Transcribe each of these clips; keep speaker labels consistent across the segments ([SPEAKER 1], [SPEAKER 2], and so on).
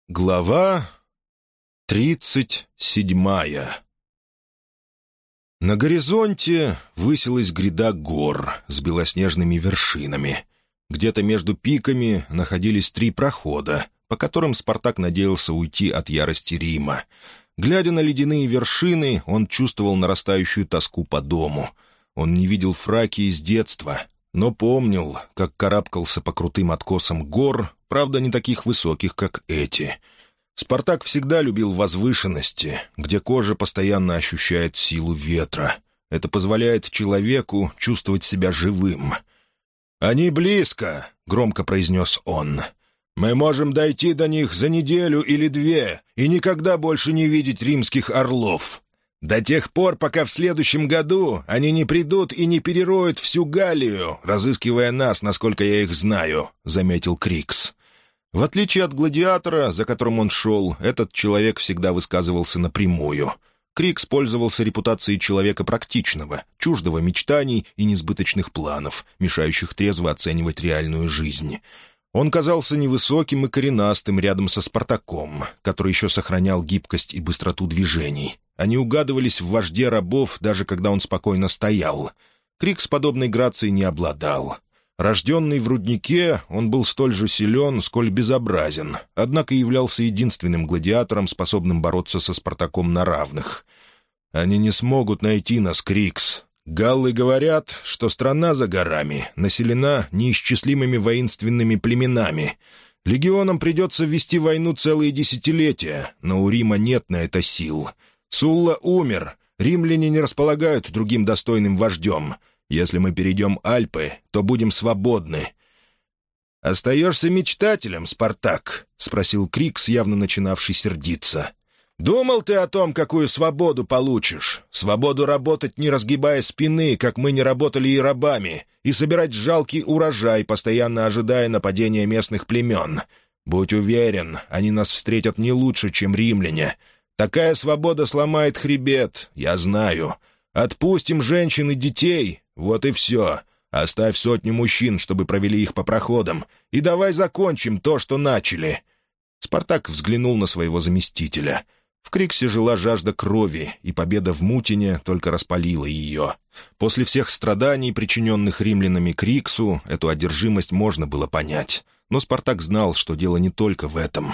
[SPEAKER 1] Глава 37. На горизонте высилась гряда гор с белоснежными вершинами. Где-то между пиками находились 3 прохода, по которым Спартак надеялся уйти от ярости Рима. Глядя на ледяные вершины, он чувствовал нарастающую тоску по дому. Он не видел Фракии с детства, но помнил, как карабкался по крутым откосам гор, правда, не таких высоких, как эти. Спартак всегда любил возвышенности, где кожа постоянно ощущает силу ветра. Это позволяет человеку чувствовать себя живым. «Они близко», — громко произнес он. «Мы можем дойти до них за неделю или 2 и никогда больше не видеть римских орлов. До тех пор, пока в следующем году они не придут и не перероют всю Галлию, разыскивая нас, насколько я их знаю», — заметил Крикс. В отличие от гладиатора, за которым он шел, этот человек всегда высказывался напрямую. Крикс пользовался репутацией человека практичного, чуждого мечтаний и несбыточных планов, мешающих трезво оценивать реальную жизнь. Он казался невысоким и коренастым рядом со Спартаком, который еще сохранял гибкость и быстроту движений. Они угадывались в вожде рабов, даже когда он спокойно стоял. Крикс подобной грацией не обладал. Рожденный в руднике, он был столь же силен, сколь безобразен, однако являлся единственным гладиатором, способным бороться со Спартаком на равных. «Они не смогут найти нас, Крикс. Галлы говорят, что страна за горами населена неисчислимыми воинственными племенами. Легионам придется вести войну целые десятилетия, но у Рима нет на это сил. Сулла умер, римляне не располагают другим достойным вождем. Если мы перейдем Альпы, то будем свободны». «Остаешься мечтателем, Спартак?» — спросил Крикс, явно начинавший сердиться. «Думал ты о том, какую свободу получишь? Свободу работать, не разгибая спины, как мы не работали и рабами, и собирать жалкий урожай, постоянно ожидая нападения местных племен. Будь уверен, они нас встретят не лучше, чем римляне. Такая свобода сломает хребет, я знаю. Отпустим женщин и детей, вот и все. Оставь 100 мужчин, чтобы провели их по проходам, и давай закончим то, что начали». Спартак взглянул на своего заместителя. В Криксе жила жажда крови, и победа в Мутине только распалила ее. После всех страданий, причиненных римлянами Криксу, эту одержимость можно было понять. Но Спартак знал, что дело не только в этом.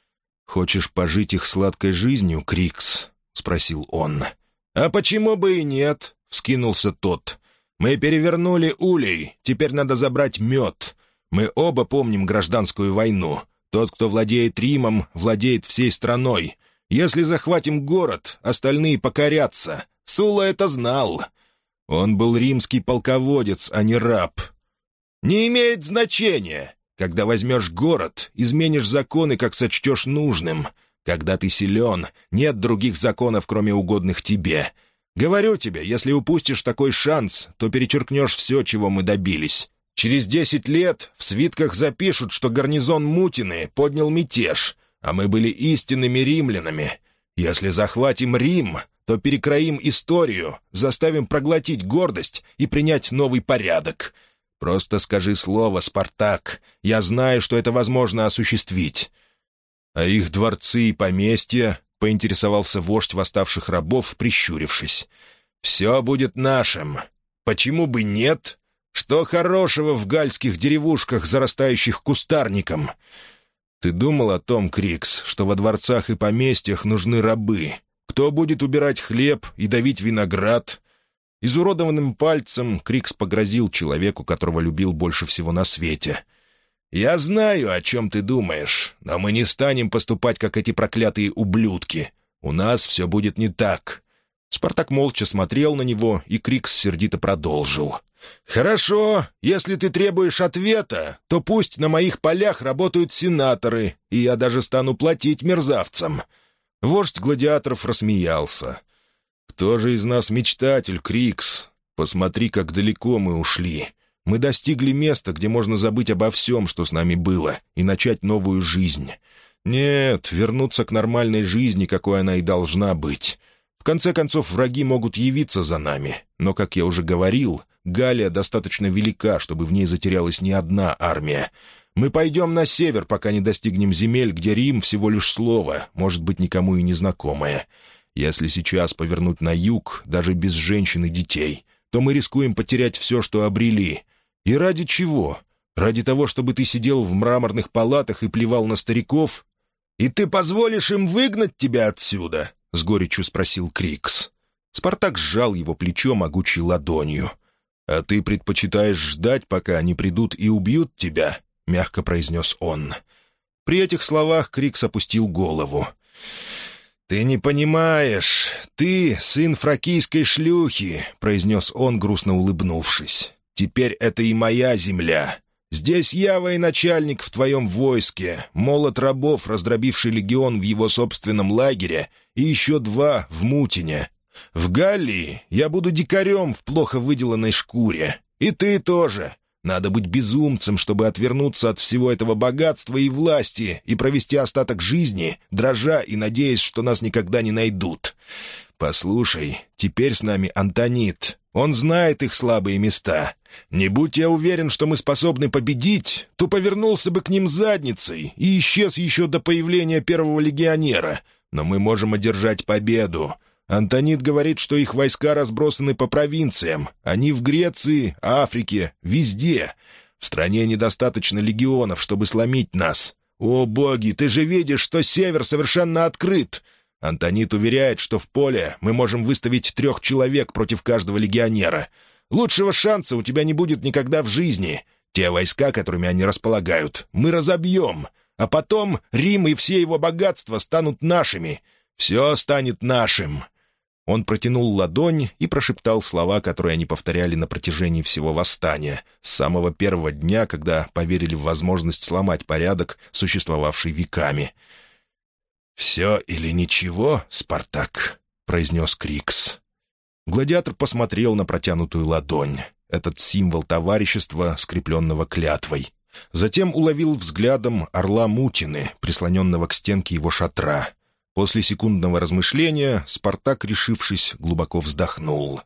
[SPEAKER 1] «Хочешь пожить их сладкой жизнью, Крикс?» — спросил он. «А почему бы и нет?» — вскинулся тот. «Мы перевернули улей, теперь надо забрать мед. Мы оба помним гражданскую войну. Тот, кто владеет Римом, владеет всей страной. Если захватим город, остальные покорятся. Сула это знал. Он был римский полководец, а не раб. Не имеет значения. Когда возьмешь город, изменишь законы, как сочтешь нужным. Когда ты силен, нет других законов, кроме угодных тебе. Говорю тебе, если упустишь такой шанс, то перечеркнешь все, чего мы добились. Через 10 лет в свитках запишут, что гарнизон Мутины поднял мятеж, а мы были истинными римлянами. Если захватим Рим, то перекроим историю, заставим проглотить гордость и принять новый порядок. Просто скажи слово, Спартак. Я знаю, что это возможно осуществить». «А их дворцы и поместья?» — поинтересовался вождь восставших рабов, прищурившись. «Все будет нашим. Почему бы нет? Что хорошего в гальских деревушках, зарастающих кустарником? Ты думал о том, Крикс, что во дворцах и поместьях нужны рабы? Кто будет убирать хлеб и давить виноград?» Изуродованным пальцем Крикс погрозил человеку, которого любил больше всего на свете. «Я знаю, о чем ты думаешь, но мы не станем поступать, как эти проклятые ублюдки. У нас все будет не так». Спартак молча смотрел на него, и Крикс сердито продолжил. «Хорошо, если ты требуешь ответа, то пусть на моих полях работают сенаторы, и я даже стану платить мерзавцам». Вождь гладиаторов рассмеялся. «Кто же из нас мечтатель, Крикс? Посмотри, как далеко мы ушли. Мы достигли места, где можно забыть обо всем, что с нами было, и начать новую жизнь. Нет, вернуться к нормальной жизни, какой она и должна быть. В конце концов, враги могут явиться за нами, но, как я уже говорил, Галлия достаточно велика, чтобы в ней затерялась не одна армия. Мы пойдем на север, пока не достигнем земель, где Рим всего лишь слово, может быть, никому и незнакомое. Если сейчас повернуть на юг, даже без женщин и детей, то мы рискуем потерять все, что обрели. И ради чего? Ради того, чтобы ты сидел в мраморных палатах и плевал на стариков? И ты позволишь им выгнать тебя отсюда?» — с горечью спросил Крикс. Спартак сжал его плечо могучей ладонью. «А ты предпочитаешь ждать, пока они придут и убьют тебя?» — мягко произнес он. При этих словах Крикс опустил голову. «Ты не понимаешь. Ты сын фракийской шлюхи», — произнес он, грустно улыбнувшись. «Теперь это и моя земля. Здесь я военачальник в твоем войске, молот рабов, раздробивший легион в его собственном лагере, и еще 2 в Мутине. В Галлии я буду дикарем в плохо выделанной шкуре. И ты тоже. Надо быть безумцем, чтобы отвернуться от всего этого богатства и власти и провести остаток жизни, дрожа и надеясь, что нас никогда не найдут. Послушай, теперь с нами Антонит. Он знает их слабые места. Не будь я уверен, что мы способны победить, то повернулся бы к ним задницей и исчез еще до появления первого легионера. Но мы можем одержать победу. Антонит говорит, что их войска разбросаны по провинциям. Они в Греции, Африке, везде. В стране недостаточно легионов, чтобы сломить нас. О, боги, ты же видишь, что север совершенно открыт. Антонит уверяет, что в поле мы можем выставить 3 человек против каждого легионера. Лучшего шанса у тебя не будет никогда в жизни. Те войска, которыми они располагают, мы разобьем. А потом Рим и все его богатства станут нашими. Все станет нашим». Он протянул ладонь и прошептал слова, которые они повторяли на протяжении всего восстания, с самого первого дня, когда поверили в возможность сломать порядок, существовавший веками. «Все или ничего, Спартак», — произнес Крикс. Гладиатор посмотрел на протянутую ладонь, этот символ товарищества, скрепленного клятвой. Затем уловил взглядом орла Мутины, прислоненного к стенке его шатра. После секундного размышления Спартак, решившись, глубоко вздохнул.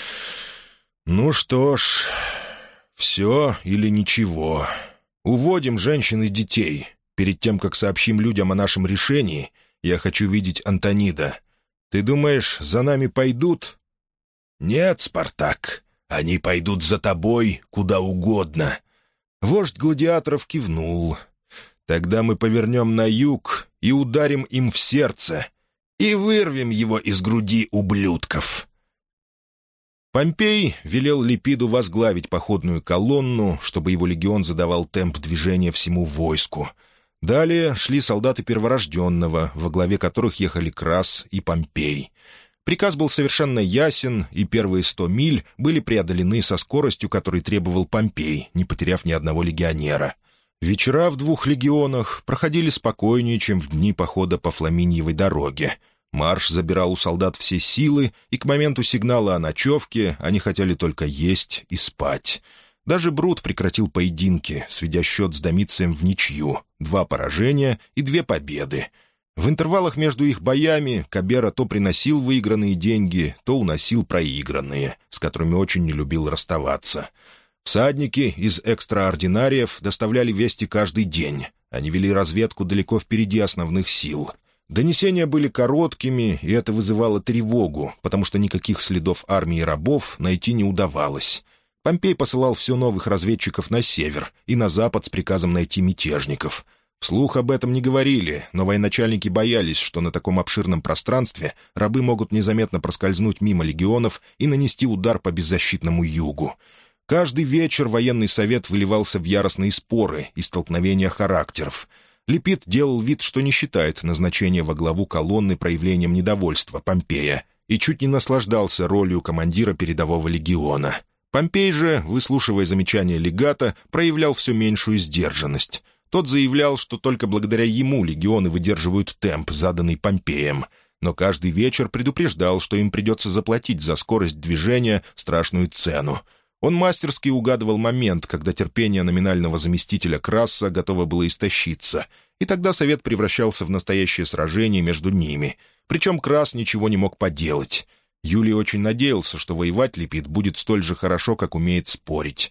[SPEAKER 1] «Ну что ж, все или ничего. Уводим женщин и детей. Перед тем, как сообщим людям о нашем решении, я хочу видеть Антонида. Ты думаешь, за нами пойдут?» «Нет, Спартак, они пойдут за тобой куда угодно». Вождь гладиаторов кивнул. «Тогда мы повернем на юг и ударим им в сердце, и вырвем его из груди ублюдков». Помпей велел Липиду возглавить походную колонну, чтобы его легион задавал темп движения всему войску. Далее шли солдаты перворожденного, во главе которых ехали Крас и Помпей. Приказ был совершенно ясен, и первые 100 миль были преодолены со скоростью, которой требовал Помпей, не потеряв ни одного легионера. Вечера в 2 легионах проходили спокойнее, чем в дни похода по Фламиньевой дороге. Марш забирал у солдат все силы, и к моменту сигнала о ночевке они хотели только есть и спать. Даже Брут прекратил поединки, сведя счет с Домицием в ничью, 2 поражения и 2 победы. В интервалах между их боями Кабера то приносил выигранные деньги, то уносил проигранные, с которыми очень не любил расставаться. Всадники из экстраординариев доставляли вести каждый день. Они вели разведку далеко впереди основных сил. Донесения были короткими, и это вызывало тревогу, потому что никаких следов армии рабов найти не удавалось. Помпей посылал все новых разведчиков на север и на запад с приказом найти мятежников. Вслух об этом не говорили, но военачальники боялись, что на таком обширном пространстве рабы могут незаметно проскользнуть мимо легионов и нанести удар по беззащитному югу. Каждый вечер военный совет выливался в яростные споры и столкновения характеров. Липид делал вид, что не считает назначение во главу колонны проявлением недовольства Помпея, и чуть не наслаждался ролью командира передового легиона. Помпей же, выслушивая замечания легата, проявлял все меньшую сдержанность. Тот заявлял, что только благодаря ему легионы выдерживают темп, заданный Помпеем, но каждый вечер предупреждал, что им придется заплатить за скорость движения страшную цену. Он мастерски угадывал момент, когда терпение номинального заместителя Краса готово было истощиться, и тогда совет превращался в настоящее сражение между ними. Причем Крас ничего не мог поделать. Юлий очень надеялся, что воевать Липид будет столь же хорошо, как умеет спорить.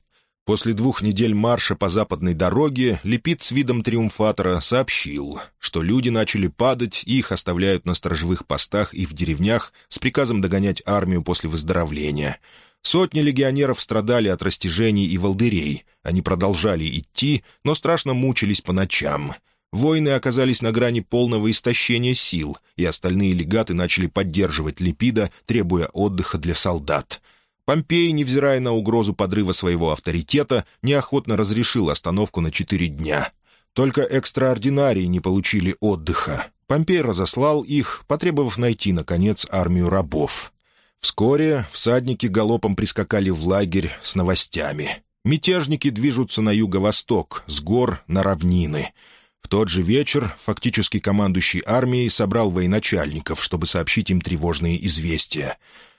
[SPEAKER 1] После 2 недель марша по западной дороге Лепит с видом триумфатора сообщил, что люди начали падать и их оставляют на сторожевых постах и в деревнях с приказом догонять армию после выздоровления. Сотни легионеров страдали от растяжений и волдырей. Они продолжали идти, но страшно мучились по ночам. Воины оказались на грани полного истощения сил, и остальные легаты начали поддерживать Лепида, требуя отдыха для солдат. Помпей, невзирая на угрозу подрыва своего авторитета, неохотно разрешил остановку на 4 дня. Только экстраординарии не получили отдыха. Помпей разослал их, потребовав найти, наконец, армию рабов. Вскоре всадники галопом прискакали в лагерь с новостями. Мятежники движутся на юго-восток, с гор на равнины. В тот же вечер фактически командующий армией собрал военачальников, чтобы сообщить им тревожные известия.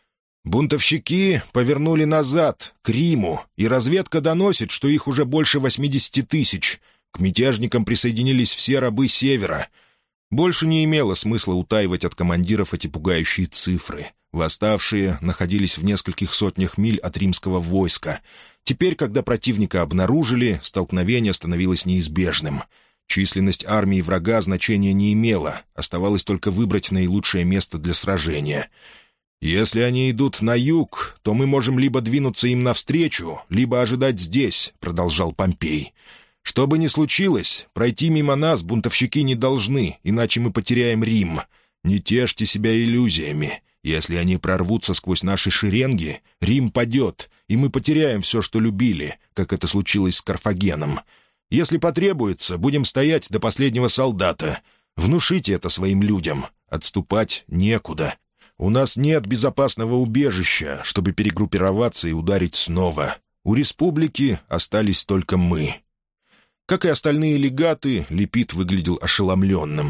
[SPEAKER 1] Бунтовщики повернули назад, к Риму, и разведка доносит, что их уже больше 80 тысяч. К мятежникам присоединились все рабы Севера. Больше не имело смысла утаивать от командиров эти пугающие цифры. Восставшие находились в нескольких сотнях миль от римского войска. Теперь, когда противника обнаружили, столкновение становилось неизбежным. Численность армии врага значения не имела, оставалось только выбрать наилучшее место для сражения. «Если они идут на юг, то мы можем либо двинуться им навстречу, либо ожидать здесь», — продолжал Помпей. «Что бы ни случилось, пройти мимо нас бунтовщики не должны, иначе мы потеряем Рим. Не тешьте себя иллюзиями. Если они прорвутся сквозь наши шеренги, Рим падет, и мы потеряем все, что любили, как это случилось с Карфагеном. Если потребуется, будем стоять до последнего солдата. Внушите это своим людям. Отступать некуда. У нас нет безопасного убежища, чтобы перегруппироваться и ударить снова. У республики остались только мы». Как и остальные легаты, Лепит выглядел ошеломленным.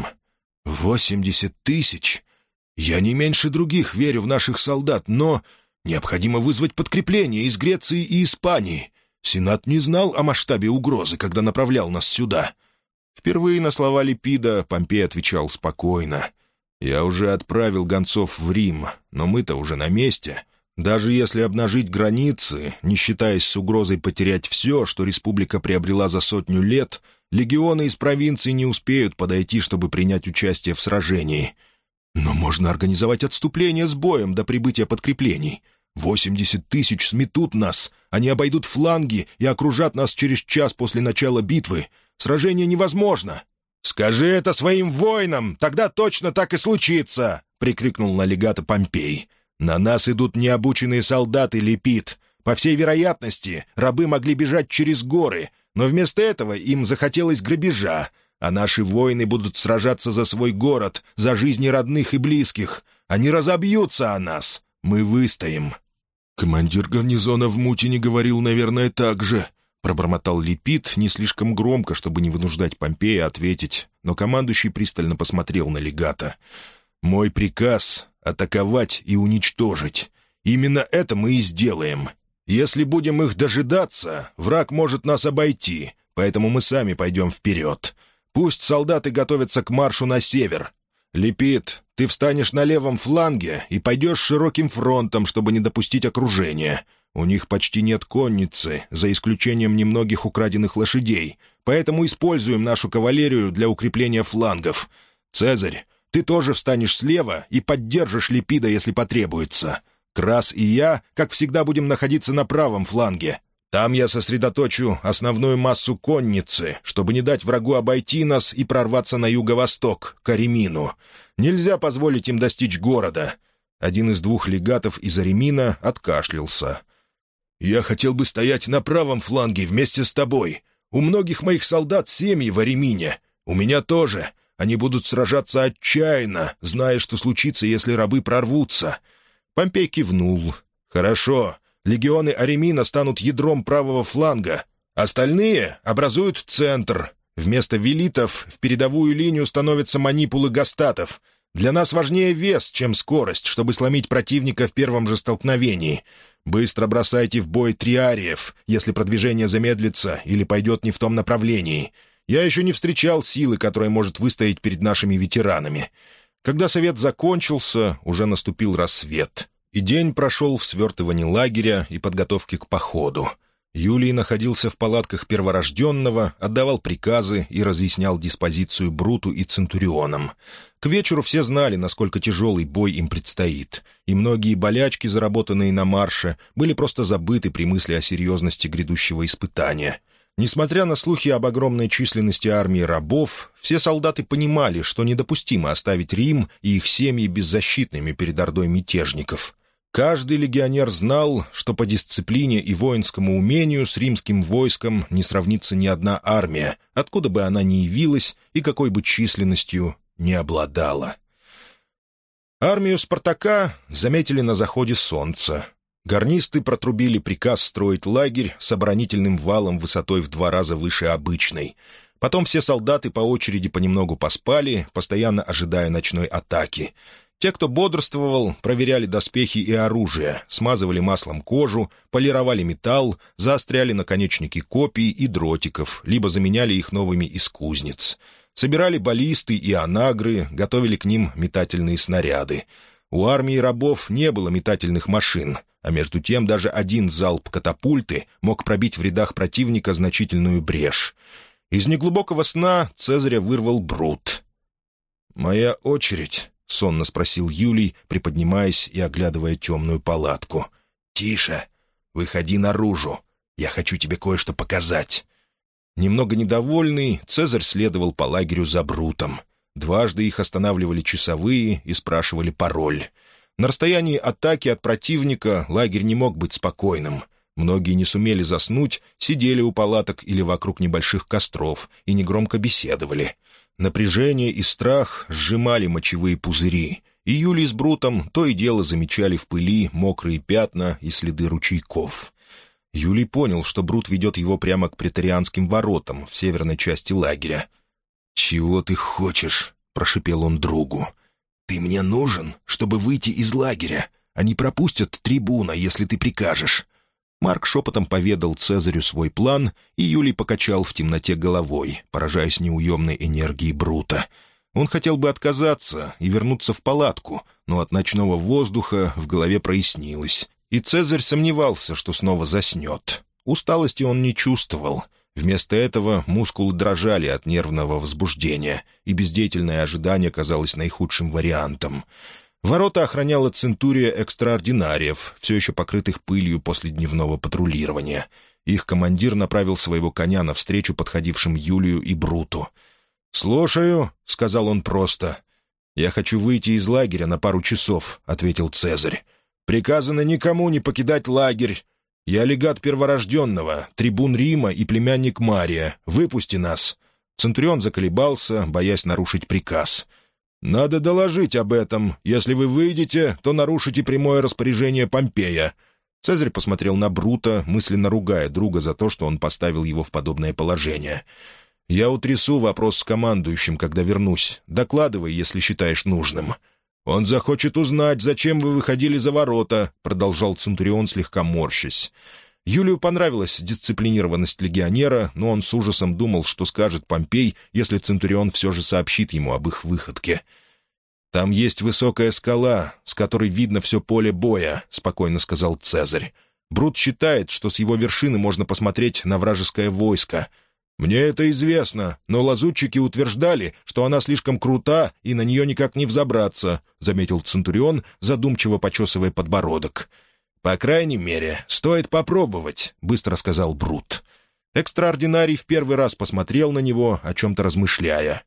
[SPEAKER 1] 80 тысяч? Я не меньше других верю в наших солдат, но необходимо вызвать подкрепление из Греции и Испании. Сенат не знал о масштабе угрозы, когда направлял нас сюда». Впервые на слова Лепида Помпей отвечал спокойно. «Я уже отправил гонцов в Рим, но мы-то уже на месте. Даже если обнажить границы, не считаясь с угрозой потерять все, что республика приобрела за 100 лет, легионы из провинции не успеют подойти, чтобы принять участие в сражении. Но можно организовать отступление с боем до прибытия подкреплений. 80 тысяч сметут нас, они обойдут фланги и окружат нас через час после начала битвы. Сражение невозможно». «Скажи это своим воинам, тогда точно так и случится!» — прикрикнул на легата Помпей. «На нас идут необученные солдаты, Лепит. По всей вероятности, рабы могли бежать через горы, но вместо этого им захотелось грабежа, а наши воины будут сражаться за свой город, за жизни родных и близких. Они разобьются о нас. Мы выстоим». «Командир гарнизона в Мутине говорил, наверное, так же», — пробормотал Лепит не слишком громко, чтобы не вынуждать Помпея ответить, но командующий пристально посмотрел на легата. «Мой приказ — атаковать и уничтожить. Именно это мы и сделаем. Если будем их дожидаться, враг может нас обойти, поэтому мы сами пойдем вперед. Пусть солдаты готовятся к маршу на север. Лепит, ты встанешь на левом фланге и пойдешь широким фронтом, чтобы не допустить окружения. У них почти нет конницы, за исключением немногих украденных лошадей, поэтому используем нашу кавалерию для укрепления флангов. Цезарь, ты тоже встанешь слева и поддержишь Лепида, если потребуется. Крас и я, как всегда, будем находиться на правом фланге. Там я сосредоточу основную массу конницы, чтобы не дать врагу обойти нас и прорваться на юго-восток, к Аремину. Нельзя позволить им достичь города». Один из 2 легатов из Аремина откашлялся. «Я хотел бы стоять на правом фланге вместе с тобой. У многих моих солдат семьи в Аремине. У меня тоже. Они будут сражаться отчаянно, зная, что случится, если рабы прорвутся». Помпей кивнул. «Хорошо. Легионы Аремина станут ядром правого фланга. Остальные образуют центр. Вместо велитов в передовую линию становятся манипулы гастатов. Для нас важнее вес, чем скорость, чтобы сломить противника в первом же столкновении. Быстро бросайте в бой триариев, если продвижение замедлится или пойдет не в том направлении. Я еще не встречал силы, которая может выстоять перед нашими ветеранами». Когда совет закончился, уже наступил рассвет, и день прошел в свертывании лагеря и подготовке к походу. Юлий находился в палатках перворожденного, отдавал приказы и разъяснял диспозицию Бруту и Центурионам. К вечеру все знали, насколько тяжелый бой им предстоит, и многие болячки, заработанные на марше, были просто забыты при мысли о серьезности грядущего испытания. Несмотря на слухи об огромной численности армии рабов, все солдаты понимали, что недопустимо оставить Рим и их семьи беззащитными перед ордой мятежников. Каждый легионер знал, что по дисциплине и воинскому умению с римским войском не сравнится ни одна армия, откуда бы она ни явилась и какой бы численностью не обладала. Армию Спартака заметили на заходе солнца. Гарнисты протрубили приказ строить лагерь с оборонительным валом высотой в 2 раза выше обычной. Потом все солдаты по очереди понемногу поспали, постоянно ожидая ночной атаки. Те, кто бодрствовал, проверяли доспехи и оружие, смазывали маслом кожу, полировали металл, заостряли наконечники копий и дротиков, либо заменяли их новыми из кузниц. Собирали баллисты и анагры, готовили к ним метательные снаряды. У армии рабов не было метательных машин, а между тем даже один залп катапульты мог пробить в рядах противника значительную брешь. Из неглубокого сна Цезаря вырвал Брут. «Моя очередь», — сонно спросил Юлий, приподнимаясь и оглядывая темную палатку. «Тише! Выходи наружу! Я хочу тебе кое-что показать!» Немного недовольный, Цезарь следовал по лагерю за Брутом. Дважды их останавливали часовые и спрашивали пароль. На расстоянии атаки от противника лагерь не мог быть спокойным. Многие не сумели заснуть, сидели у палаток или вокруг небольших костров и негромко беседовали. Напряжение и страх сжимали мочевые пузыри, и Юлий с Брутом то и дело замечали в пыли мокрые пятна и следы ручейков. Юлий понял, что Брут ведет его прямо к преторианским воротам в северной части лагеря. «Чего ты хочешь?» — прошипел он другу. «Ты мне нужен, чтобы выйти из лагеря. Они пропустят трибуна, если ты прикажешь». Марк шепотом поведал Цезарю свой план, и Юлий покачал в темноте головой, поражаясь неуемной энергии Брута. Он хотел бы отказаться и вернуться в палатку, но от ночного воздуха в голове прояснилось, и Цезарь сомневался, что снова заснет. Усталости он не чувствовал. Вместо этого мускулы дрожали от нервного возбуждения, и бездеятельное ожидание казалось наихудшим вариантом. Ворота охраняла центурия экстраординариев, все еще покрытых пылью после дневного патрулирования. Их командир направил своего коня навстречу подходившим Юлию и Бруту. «Слушаю», — сказал он просто. «Я хочу выйти из лагеря на пару часов», — ответил Цезарь. «Приказано никому не покидать лагерь. Я легат перворожденного, трибун Рима и племянник Мария. Выпусти нас». Центурион заколебался, боясь нарушить приказ. «Надо доложить об этом. Если вы выйдете, то нарушите прямое распоряжение Помпея». Цезарь посмотрел на Брута, мысленно ругая друга за то, что он поставил его в подобное положение. «Я утрясу вопрос с командующим, когда вернусь. Докладывай, если считаешь нужным». «Он захочет узнать, зачем вы выходили за ворота», — продолжал Центурион, слегка морщась. Юлию понравилась дисциплинированность легионера, но он с ужасом думал, что скажет Помпей, если Центурион все же сообщит ему об их выходке. «Там есть высокая скала, с которой видно все поле боя», — спокойно сказал Цезарь. «Брут считает, что с его вершины можно посмотреть на вражеское войско. Мне это известно, но лазутчики утверждали, что она слишком крута и на нее никак не взобраться», — заметил Центурион, задумчиво почесывая подбородок. «По крайней мере, стоит попробовать», — быстро сказал Брут. Экстраординарий в первый раз посмотрел на него, о чем-то размышляя.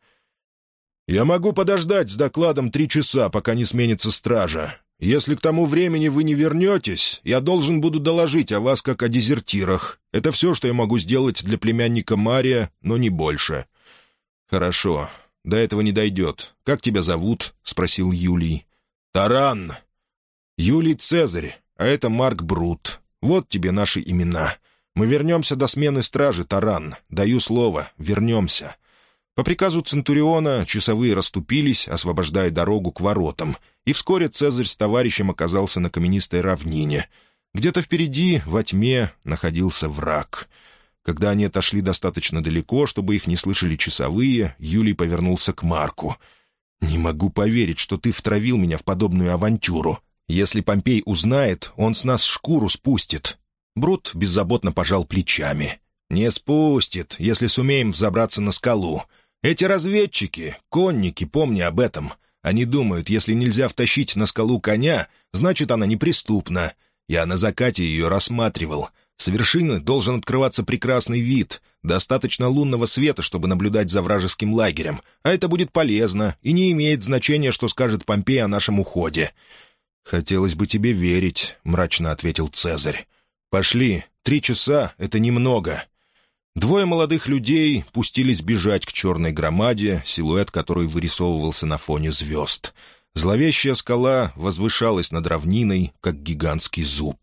[SPEAKER 1] «Я могу подождать с докладом 3 часа, пока не сменится стража. Если к тому времени вы не вернетесь, я должен буду доложить о вас как о дезертирах. Это все, что я могу сделать для племянника Мария, но не больше». «Хорошо, до этого не дойдет. Как тебя зовут?» — спросил Юлий. «Таран». «Юлий Цезарь. А это Марк Брут. Вот тебе наши имена. Мы вернемся до смены стражи, Таран. Даю слово, вернемся». По приказу Центуриона часовые расступились, освобождая дорогу к воротам, и вскоре Цезарь с товарищем оказался на каменистой равнине. Где-то впереди, во тьме, находился враг. Когда они отошли достаточно далеко, чтобы их не слышали часовые, Юлий повернулся к Марку. «Не могу поверить, что ты втравил меня в подобную авантюру. Если Помпей узнает, он с нас шкуру спустит». Брут беззаботно пожал плечами. «Не спустит, если сумеем взобраться на скалу. Эти разведчики, конники, помни об этом. Они думают, если нельзя втащить на скалу коня, значит, она неприступна. Я на закате ее рассматривал. С вершины должен открываться прекрасный вид. Достаточно лунного света, чтобы наблюдать за вражеским лагерем. А это будет полезно и не имеет значения, что скажет Помпей о нашем уходе». «Хотелось бы тебе верить», — мрачно ответил Цезарь. «Пошли, 3 часа — это немного». Двое молодых людей пустились бежать к черной громаде, силуэт которой вырисовывался на фоне звезд. Зловещая скала возвышалась над равниной, как гигантский зуб.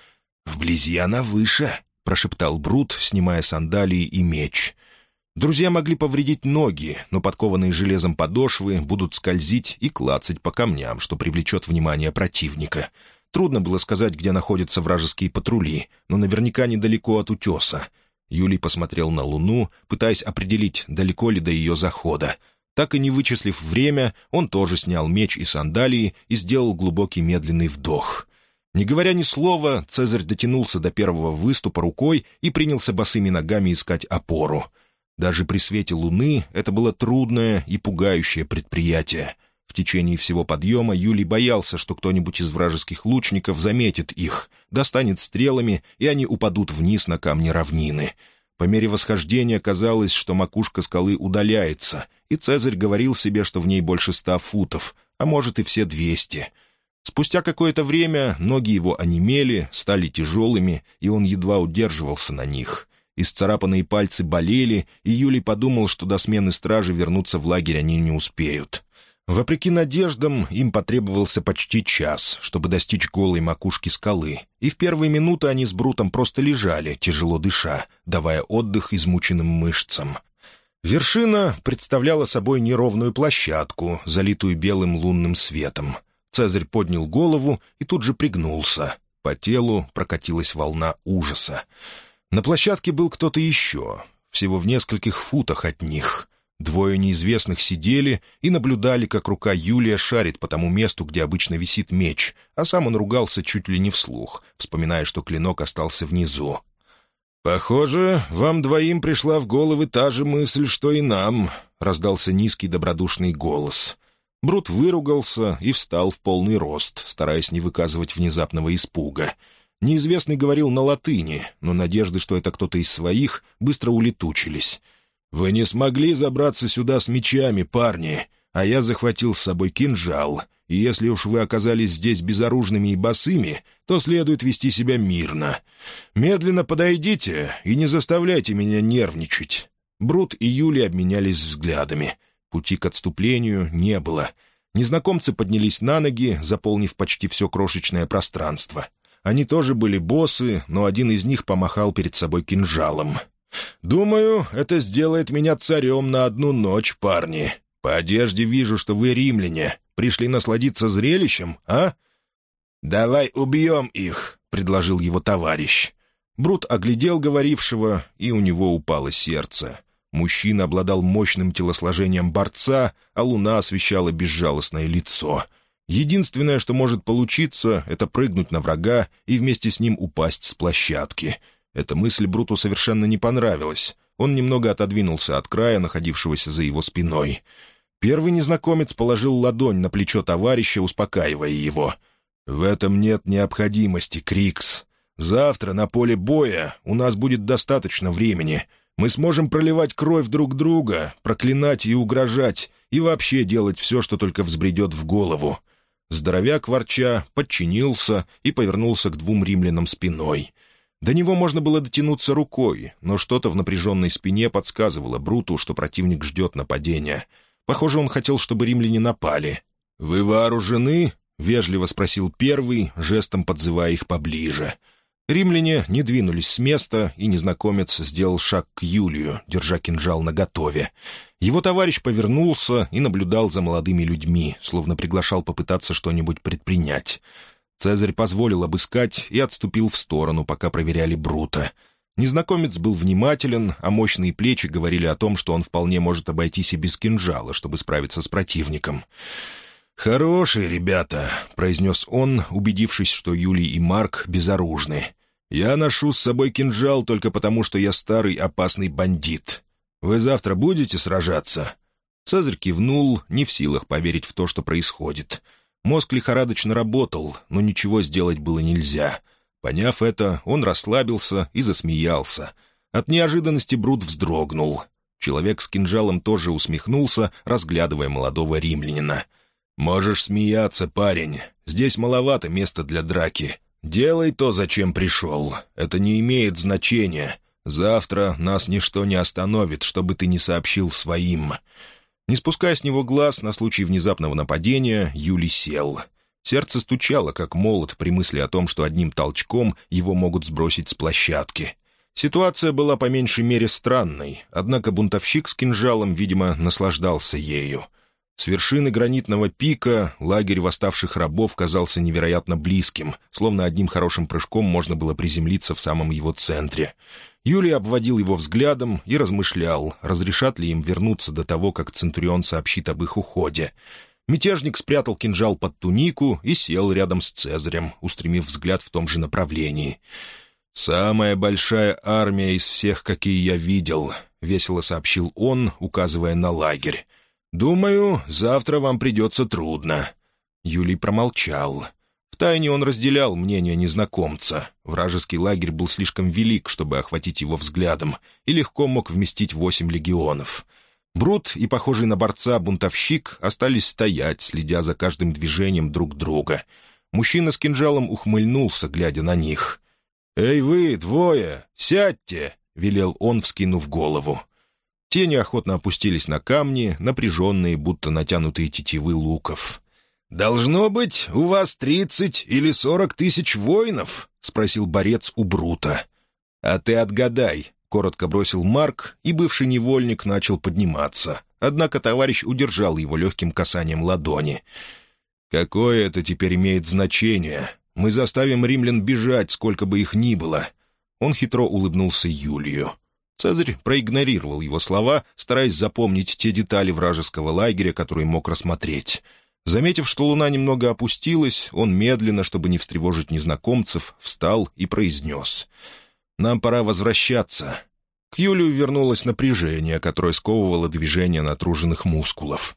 [SPEAKER 1] «Вблизи она выше», — прошептал Брут, снимая сандалии и меч. Друзья могли повредить ноги, но подкованные железом подошвы будут скользить и клацать по камням, что привлечет внимание противника. Трудно было сказать, где находятся вражеские патрули, но наверняка недалеко от утеса. Юлий посмотрел на луну, пытаясь определить, далеко ли до ее захода. Так и не вычислив время, он тоже снял меч и сандалии и сделал глубокий медленный вдох. Не говоря ни слова, Цезарь дотянулся до первого выступа рукой и принялся босыми ногами искать опору. Даже при свете луны это было трудное и пугающее предприятие. В течение всего подъема Юлий боялся, что кто-нибудь из вражеских лучников заметит их, достанет стрелами, и они упадут вниз на камни равнины. По мере восхождения казалось, что макушка скалы удаляется, и Цезарь говорил себе, что в ней больше 100 футов, а может и все 200. Спустя какое-то время ноги его онемели, стали тяжелыми, и он едва удерживался на них. Исцарапанные пальцы болели, и Юлий подумал, что до смены стражи вернуться в лагерь они не успеют. Вопреки надеждам, им потребовался почти час, чтобы достичь голой макушки скалы, и в первые минуты они с Брутом просто лежали, тяжело дыша, давая отдых измученным мышцам. Вершина представляла собой неровную площадку, залитую белым лунным светом. Цезарь поднял голову и тут же пригнулся. По телу прокатилась волна ужаса. На площадке был кто-то еще, всего в нескольких футах от них. Двое неизвестных сидели и наблюдали, как рука Юлия шарит по тому месту, где обычно висит меч, а сам он ругался чуть ли не вслух, вспоминая, что клинок остался внизу. «Похоже, вам двоим пришла в головы та же мысль, что и нам», — раздался низкий добродушный голос. Брут выругался и встал в полный рост, стараясь не выказывать внезапного испуга. Неизвестный говорил на латыни, но надежды, что это кто-то из своих, быстро улетучились. «Вы не смогли забраться сюда с мечами, парни, а я захватил с собой кинжал, и если уж вы оказались здесь безоружными и босыми, то следует вести себя мирно. Медленно подойдите и не заставляйте меня нервничать». Брут и Юлий обменялись взглядами. Пути к отступлению не было. Незнакомцы поднялись на ноги, заполнив почти все крошечное пространство. Они тоже были боссы, но один из них помахал перед собой кинжалом. «Думаю, это сделает меня царем на 1 ночь, парни. По одежде вижу, что вы римляне. Пришли насладиться зрелищем, а?» «Давай убьем их», — предложил его товарищ. Брут оглядел говорившего, и у него упало сердце. Мужчина обладал мощным телосложением борца, а луна освещала безжалостное лицо. Единственное, что может получиться, — это прыгнуть на врага и вместе с ним упасть с площадки. Эта мысль Бруту совершенно не понравилась. Он немного отодвинулся от края, находившегося за его спиной. Первый незнакомец положил ладонь на плечо товарища, успокаивая его. «В этом нет необходимости, Крикс. Завтра на поле боя у нас будет достаточно времени. Мы сможем проливать кровь друг друга, проклинать и угрожать, и вообще делать все, что только взбредет в голову». Здоровяк, ворча, подчинился и повернулся к 2 римлянам спиной. До него можно было дотянуться рукой, но что-то в напряженной спине подсказывало Бруту, что противник ждет нападения. Похоже, он хотел, чтобы римляне напали. «Вы вооружены?» — вежливо спросил первый, жестом подзывая их поближе. Римляне не двинулись с места, и незнакомец сделал шаг к Юлию, держа кинжал наготове. Его товарищ повернулся и наблюдал за молодыми людьми, словно приглашал попытаться что-нибудь предпринять. Цезарь позволил обыскать и отступил в сторону, пока проверяли Брута. Незнакомец был внимателен, а мощные плечи говорили о том, что он вполне может обойтись и без кинжала, чтобы справиться с противником. «Хорошие ребята», — произнес он, убедившись, что Юлий и Марк безоружны. «Я ношу с собой кинжал только потому, что я старый опасный бандит. Вы завтра будете сражаться?» Цезарь кивнул, не в силах поверить в то, что происходит. Мозг лихорадочно работал, но ничего сделать было нельзя. Поняв это, он расслабился и засмеялся. От неожиданности Брут вздрогнул. Человек с кинжалом тоже усмехнулся, разглядывая молодого римлянина. «Можешь смеяться, парень. Здесь маловато места для драки. Делай то, зачем пришел. Это не имеет значения. Завтра нас ничто не остановит, чтобы ты не сообщил своим». Не спуская с него глаз на случай внезапного нападения, Юлий сел. Сердце стучало, как молот, при мысли о том, что одним толчком его могут сбросить с площадки. Ситуация была по меньшей мере странной, однако бунтовщик с кинжалом, видимо, наслаждался ею. С вершины гранитного пика лагерь восставших рабов казался невероятно близким, словно одним хорошим прыжком можно было приземлиться в самом его центре. Юлий обводил его взглядом и размышлял, разрешат ли им вернуться до того, как Центурион сообщит об их уходе. Мятежник спрятал кинжал под тунику и сел рядом с Цезарем, устремив взгляд в том же направлении. «Самая большая армия из всех, какие я видел», — весело сообщил он, указывая на лагерь. «Думаю, завтра вам придется трудно». Юлий промолчал. Втайне он разделял мнение незнакомца. Вражеский лагерь был слишком велик, чтобы охватить его взглядом, и легко мог вместить 8 легионов. Брут и похожий на борца бунтовщик остались стоять, следя за каждым движением друг друга. Мужчина с кинжалом ухмыльнулся, глядя на них. «Эй вы, двое, сядьте!» — велел он, вскинув голову. Те неохотно опустились на камни, напряженные, будто натянутые тетивы луков. «Должно быть, у вас 30 или 40 тысяч воинов?» — спросил борец у Брута. «А ты отгадай», — коротко бросил Марк, и бывший невольник начал подниматься. Однако товарищ удержал его легким касанием ладони. «Какое это теперь имеет значение? Мы заставим римлян бежать, сколько бы их ни было». Он хитро улыбнулся Юлию. Цезарь проигнорировал его слова, стараясь запомнить те детали вражеского лагеря, которые мог рассмотреть. Заметив, что луна немного опустилась, он медленно, чтобы не встревожить незнакомцев, встал и произнес: «Нам пора возвращаться». К Юлию вернулось напряжение, которое сковывало движение натруженных мускулов.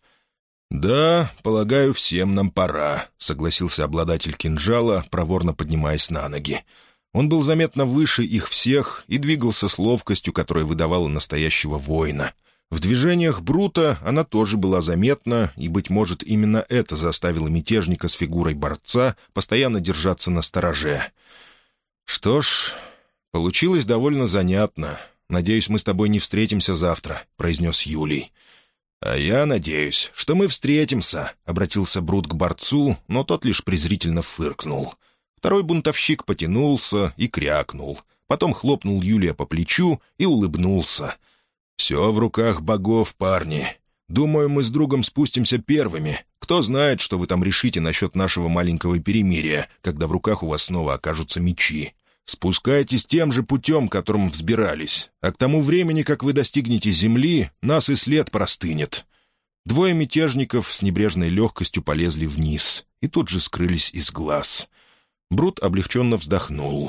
[SPEAKER 1] «Да, полагаю, всем нам пора», — согласился обладатель кинжала, проворно поднимаясь на ноги. Он был заметно выше их всех и двигался с ловкостью, которая выдавала настоящего воина. В движениях Брута она тоже была заметна, и, быть может, именно это заставило мятежника с фигурой борца постоянно держаться настороже. «Что ж, получилось довольно занятно. Надеюсь, мы с тобой не встретимся завтра», — произнес Юлий. «А я надеюсь, что мы встретимся», — обратился Брут к борцу, но тот лишь презрительно фыркнул. Второй бунтовщик потянулся и крякнул. Потом хлопнул Юлия по плечу и улыбнулся. «Все в руках богов, парни. Думаю, мы с другом спустимся первыми. Кто знает, что вы там решите насчет нашего маленького перемирия, когда в руках у вас снова окажутся мечи. Спускайтесь тем же путем, которым взбирались, а к тому времени, как вы достигнете земли, нас и след простынет». Двое мятежников с небрежной легкостью полезли вниз и тут же скрылись из глаз. Брут облегченно вздохнул.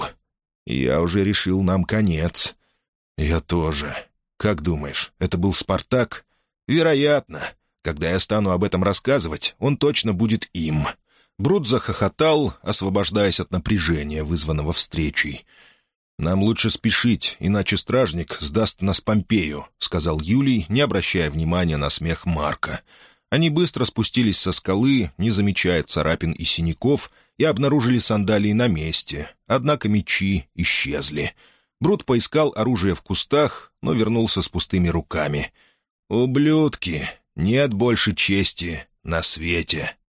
[SPEAKER 1] «Я уже решил, нам конец». «Я тоже. Как думаешь, это был Спартак?» «Вероятно. Когда я стану об этом рассказывать, он точно будет им». Брут захохотал, освобождаясь от напряжения, вызванного встречей. «Нам лучше спешить, иначе стражник сдаст нас Помпею», — сказал Юлий, не обращая внимания на смех Марка. Они быстро спустились со скалы, не замечая царапин и синяков, и обнаружили сандалии на месте, однако мечи исчезли. Брут поискал оружие в кустах, но вернулся с пустыми руками. «Ублюдки! Нет больше чести на свете!»